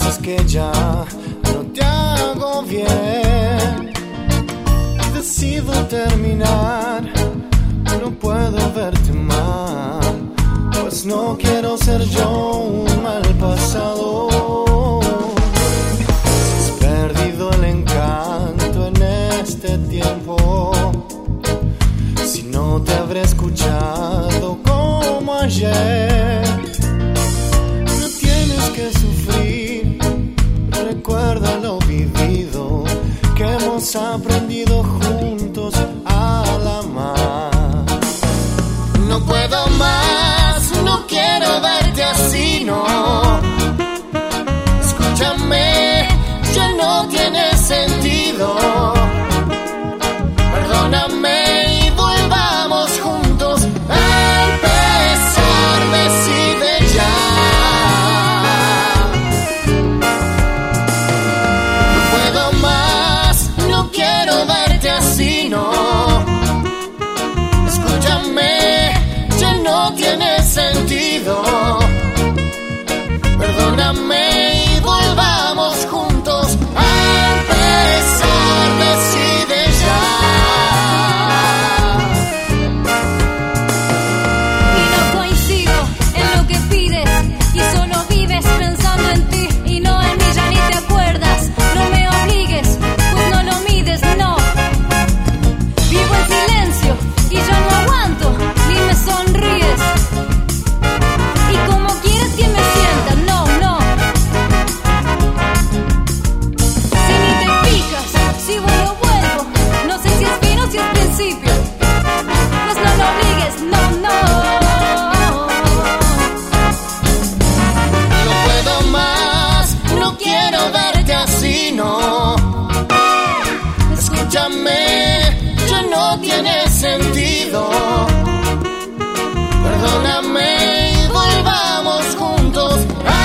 dices que ya no te hago bien, decido terminar. No puedo verte mal, pues no quiero ser yo un mal pasado. Si has perdido el encanto en este tiempo, si no te habré escuchado como ayer, no tienes que sufrir. Recuerda lo vivido, que hemos aprendido juntos al amar. No puedo más, no quiero verte así, no. Escúchame, ya no tiene sentido. Perdóname y volvamos juntos a empezar, decide ya. No puedo más, no quiero verte así, no. Escúchame, ya no tiene sentido. Perdóname y volvamos juntos a empezar, decide ya. Y no coincido en lo que pides, y solo vives pensando en ti y no en mí, ya ni te acuerdas. No me obligues, pues no lo mides, no. Vivo en silencio y ya no aguanto, ni me sonríes. Y como quieres que me sienta, no, no. Si ni te fijas, si vuelvo, vuelvo. No sé si es fin o si es principio. Pues no lo obligues, no, no. No puedo más, no quiero verte así, no. Escúchame, ya no tiene sentido. Perdóname y volvamos juntos a